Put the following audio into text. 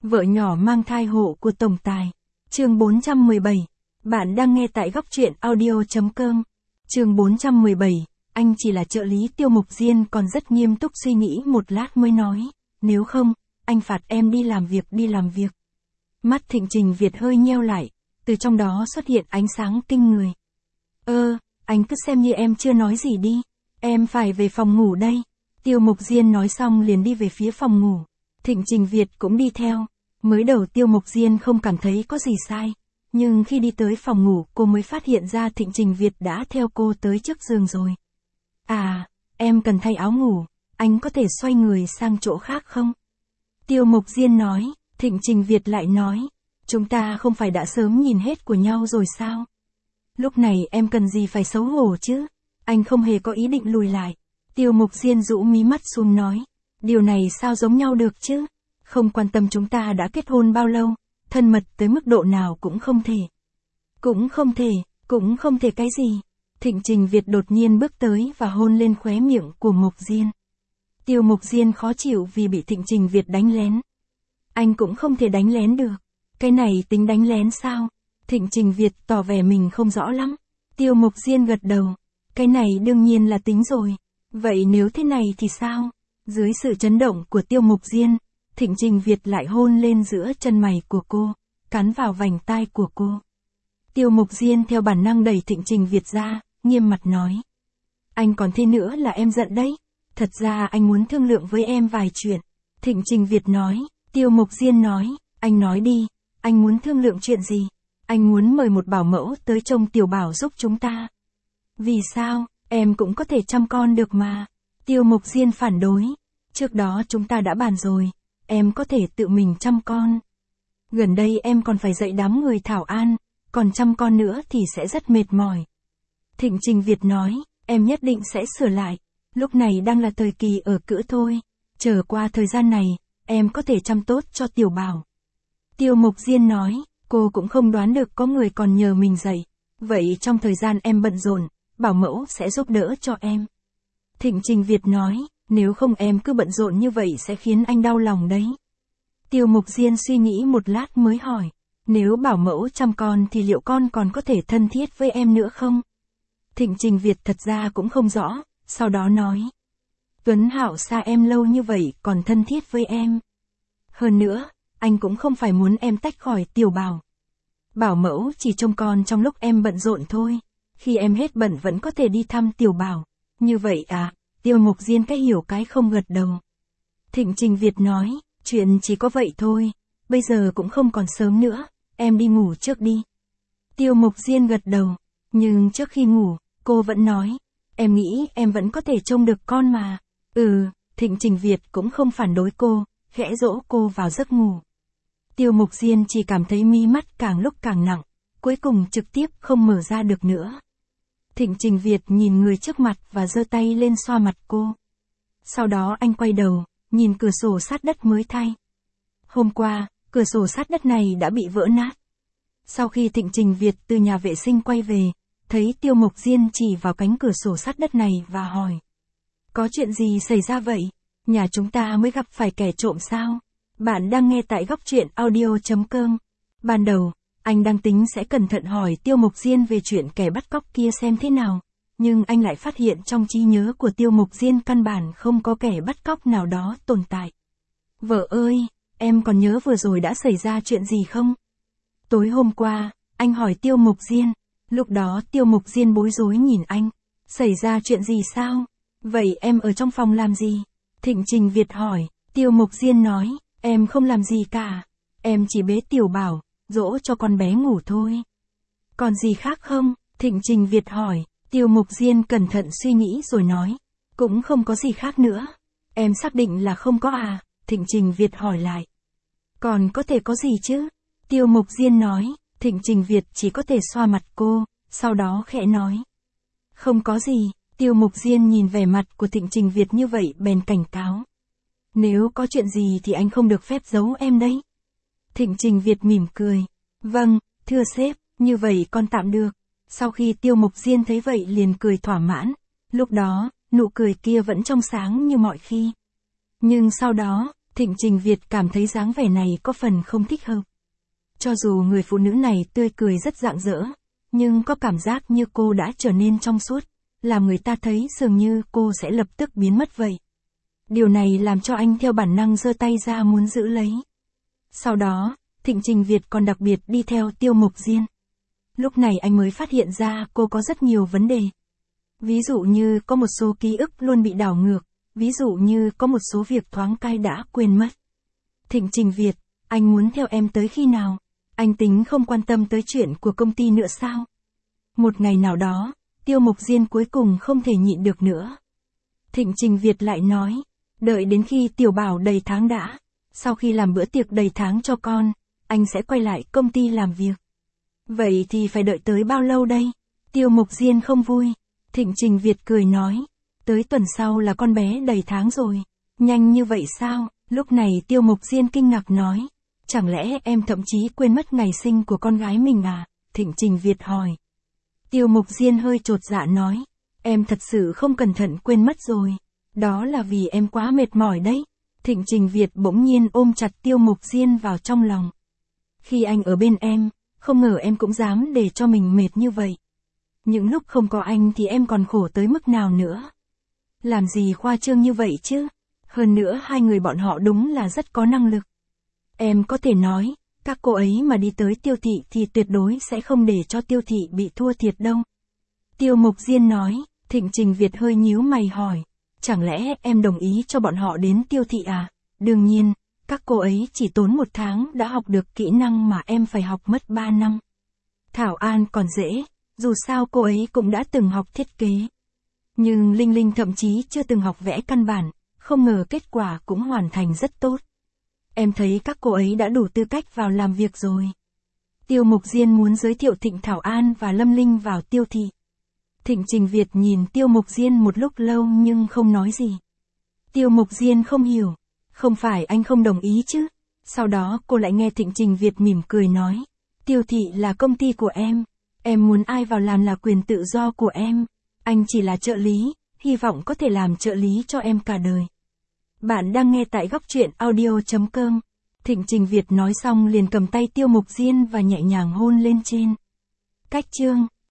Vợ nhỏ mang thai hộ của tổng tài. Chương 417. Bạn đang nghe tại góc truyện audio.com. Chương 417. Anh chỉ là trợ lý Tiêu Mục Diên còn rất nghiêm túc suy nghĩ một lát mới nói. Nếu không, anh phạt em đi làm việc. Mắt Thịnh Trình Việt hơi nheo lại, từ trong đó xuất hiện ánh sáng kinh người. Anh cứ xem như em chưa nói gì đi. Em phải về phòng ngủ đây. Tiêu Mục Diên nói xong liền đi về phía phòng ngủ. Thịnh Trình Việt cũng đi theo. Mới đầu Tiêu Mục Diên không cảm thấy có gì sai. Nhưng khi đi tới phòng ngủ cô mới phát hiện ra Thịnh Trình Việt đã theo cô tới trước giường rồi. Em cần thay áo ngủ, anh có thể xoay người sang chỗ khác không? Tiêu Mục Diên nói. Thịnh Trình Việt lại nói. Chúng ta không phải đã sớm nhìn hết của nhau rồi sao? Lúc này em cần gì phải xấu hổ chứ? Anh không hề có ý định lùi lại. Tiêu Mục Diên rũ mí mắt xuống nói. Điều này sao giống nhau được chứ? Không quan tâm chúng ta đã kết hôn bao lâu, thân mật tới mức độ nào cũng không thể. Cũng không thể cái gì? Thịnh Trình Việt đột nhiên bước tới và hôn lên khóe miệng của Mục Diên. Tiêu Mục Diên khó chịu vì bị Thịnh Trình Việt đánh lén. Anh cũng không thể đánh lén được. Cái này tính đánh lén sao? Thịnh Trình Việt tỏ vẻ mình không rõ lắm. Tiêu Mục Diên gật đầu. Cái này đương nhiên là tính rồi. Vậy nếu thế này thì sao? Dưới sự chấn động của Tiêu Mục Diên, Thịnh Trình Việt lại hôn lên giữa chân mày của cô, cắn vào vành tai của cô. Tiêu Mục Diên theo bản năng đẩy Thịnh Trình Việt ra, nghiêm mặt nói. Anh còn thế nữa là em giận đấy. Thật ra anh muốn thương lượng với em vài chuyện. Thịnh Trình Việt nói. Tiêu Mục Diên nói. Anh nói đi, anh muốn thương lượng chuyện gì? Anh muốn mời một bảo mẫu tới trông Tiểu Bảo giúp chúng ta. Vì sao? Em cũng có thể chăm con được mà. Tiêu Mục Diên phản đối. Trước đó chúng ta đã bàn rồi, em có thể tự mình chăm con. Gần đây em còn phải dạy đám người Thảo An, còn chăm con nữa thì sẽ rất mệt mỏi. Thịnh Trình Việt nói, em nhất định sẽ sửa lại. Lúc này đang là thời kỳ ở cữ thôi. Chờ qua thời gian này, em có thể chăm tốt cho Tiểu Bảo. Tiêu Mục Diên nói, cô cũng không đoán được có người còn nhờ mình dạy. Vậy trong thời gian em bận rộn, bảo mẫu sẽ giúp đỡ cho em. Thịnh Trình Việt nói, nếu không em cứ bận rộn như vậy sẽ khiến anh đau lòng đấy. Tiêu Mục Diên suy nghĩ một lát mới hỏi, nếu bảo mẫu chăm con thì liệu con còn có thể thân thiết với em nữa không? Thịnh Trình Việt thật ra cũng không rõ, sau đó nói. Tuấn Hạo xa em lâu như vậy còn thân thiết với em. Hơn nữa, anh cũng không phải muốn em tách khỏi Tiểu Bảo. Bảo mẫu chỉ trông con trong lúc em bận rộn thôi. Khi em hết bận vẫn có thể đi thăm Tiểu Bảo. Như vậy à? Tiêu Mục Diên cái hiểu cái không gật đầu. Thịnh Trình Việt nói, chuyện chỉ có vậy thôi. Bây giờ cũng không còn sớm nữa, em đi ngủ trước đi. Tiêu Mục Diên gật đầu. Nhưng trước khi ngủ, cô vẫn nói, em nghĩ em vẫn có thể trông được con mà. Thịnh Trình Việt cũng không phản đối cô, khẽ dỗ cô vào giấc ngủ. Tiêu Mục Diên chỉ cảm thấy mí mắt càng lúc càng nặng, cuối cùng trực tiếp không mở ra được nữa. Thịnh Trình Việt nhìn người trước mặt và giơ tay lên xoa mặt cô. Sau đó anh quay đầu, nhìn cửa sổ sát đất mới thay. Hôm qua, cửa sổ sát đất này đã bị vỡ nát. Sau khi Thịnh Trình Việt từ nhà vệ sinh quay về, thấy Tiêu Mục Diên chỉ vào cánh cửa sổ sát đất này và hỏi. Có chuyện gì xảy ra vậy? Nhà chúng ta mới gặp phải kẻ trộm sao? Bạn đang nghe tại góc truyện audio.com. Ban đầu, anh đang tính sẽ cẩn thận hỏi Tiêu Mục Diên về chuyện kẻ bắt cóc kia xem thế nào. Nhưng anh lại phát hiện trong trí nhớ của Tiêu Mục Diên căn bản không có kẻ bắt cóc nào đó tồn tại. Vợ ơi, em còn nhớ vừa rồi đã xảy ra chuyện gì không? Tối hôm qua, anh hỏi Tiêu Mục Diên. Lúc đó Tiêu Mục Diên bối rối nhìn anh. Xảy ra chuyện gì sao? Vậy em ở trong phòng làm gì? Thịnh Trình Việt hỏi. Tiêu Mục Diên nói, em không làm gì cả. Em chỉ bế Tiểu Bảo, dỗ cho con bé ngủ thôi. Còn gì khác không? Thịnh Trình Việt hỏi. Tiêu Mục Diên cẩn thận suy nghĩ rồi nói. Cũng không có gì khác nữa. Em xác định là không có à? Thịnh Trình Việt hỏi lại. Còn có thể có gì chứ? Tiêu Mục Diên nói. Thịnh Trình Việt chỉ có thể xoa mặt cô, sau đó khẽ nói. Không có gì. Tiêu Mục Diên nhìn vẻ mặt của Thịnh Trình Việt như vậy bèn cảnh cáo. Nếu có chuyện gì thì anh không được phép giấu em đấy. Thịnh Trình Việt mỉm cười. Vâng, thưa sếp, như vậy con tạm được. Sau khi Tiêu Mục Diên thấy vậy liền cười thỏa mãn. Lúc đó, nụ cười kia vẫn trong sáng như mọi khi. Nhưng sau đó, Thịnh Trình Việt cảm thấy dáng vẻ này có phần không thích hợp. Cho dù người phụ nữ này tươi cười rất rạng rỡ, nhưng có cảm giác như cô đã trở nên trong suốt, làm người ta thấy dường như cô sẽ lập tức biến mất vậy. Điều này làm cho anh theo bản năng giơ tay ra muốn giữ lấy. Sau đó, Thịnh Trình Việt còn đặc biệt đi theo Tiêu Mộc Diên. Lúc này anh mới phát hiện ra cô có rất nhiều vấn đề. Ví dụ như có một số ký ức luôn bị đảo ngược, ví dụ như có một số việc thoáng cái đã quên mất. Thịnh Trình Việt, anh muốn theo em tới khi nào? Anh tính không quan tâm tới chuyện của công ty nữa sao? Một ngày nào đó, Tiêu Mộc Diên cuối cùng không thể nhịn được nữa. Thịnh Trình Việt lại nói, đợi đến khi Tiểu Bảo đầy tháng đã. Sau khi làm bữa tiệc đầy tháng cho con, anh sẽ quay lại công ty làm việc. Vậy thì phải đợi tới bao lâu đây? Tiêu Mộc Diên không vui. Thịnh Trình Việt cười nói, tới tuần sau là con bé đầy tháng rồi. Nhanh như vậy sao? Lúc này Tiêu Mộc Diên kinh ngạc nói, chẳng lẽ em thậm chí quên mất ngày sinh của con gái mình à? Thịnh Trình Việt hỏi. Tiêu Mộc Diên hơi chột dạ nói, em thật sự không cẩn thận quên mất rồi. Đó là vì em quá mệt mỏi đấy. Thịnh Trình Việt bỗng nhiên ôm chặt Tiêu Mộc Diên vào trong lòng. Khi anh ở bên em, không ngờ em cũng dám để cho mình mệt như vậy. Những lúc không có anh thì em còn khổ tới mức nào nữa. Làm gì khoa trương như vậy chứ? Hơn nữa hai người bọn họ đúng là rất có năng lực. Em có thể nói, các cô ấy mà đi tới Tiêu thị thì tuyệt đối sẽ không để cho Tiêu thị bị thua thiệt đâu. Tiêu Mộc Diên nói. Thịnh Trình Việt hơi nhíu mày hỏi, chẳng lẽ em đồng ý cho bọn họ đến Tiêu thị à? Đương nhiên, các cô ấy chỉ tốn 1 tháng đã học được kỹ năng mà em phải học mất 3 năm. Thảo An còn dễ, dù sao cô ấy cũng đã từng học thiết kế. Nhưng Linh Linh thậm chí chưa từng học vẽ căn bản, không ngờ kết quả cũng hoàn thành rất tốt. Em thấy các cô ấy đã đủ tư cách vào làm việc rồi. Tiêu Mộc Diên muốn giới thiệu Thịnh Thảo An và Lâm Linh vào Tiêu thị. Thịnh Trình Việt nhìn Tiêu Mộc Diên một lúc lâu nhưng không nói gì. Tiêu Mộc Diên không hiểu, không phải anh không đồng ý chứ? Sau đó cô lại nghe Thịnh Trình Việt mỉm cười nói, Tiêu thị là công ty của em muốn ai vào làm là quyền tự do của em. Anh chỉ là trợ lý, hy vọng có thể làm trợ lý cho em cả đời. Bạn đang nghe tại góc truyện audio.com. Thịnh Trình Việt nói xong liền cầm tay Tiêu Mộc Diên và nhẹ nhàng hôn lên trên. Cách chương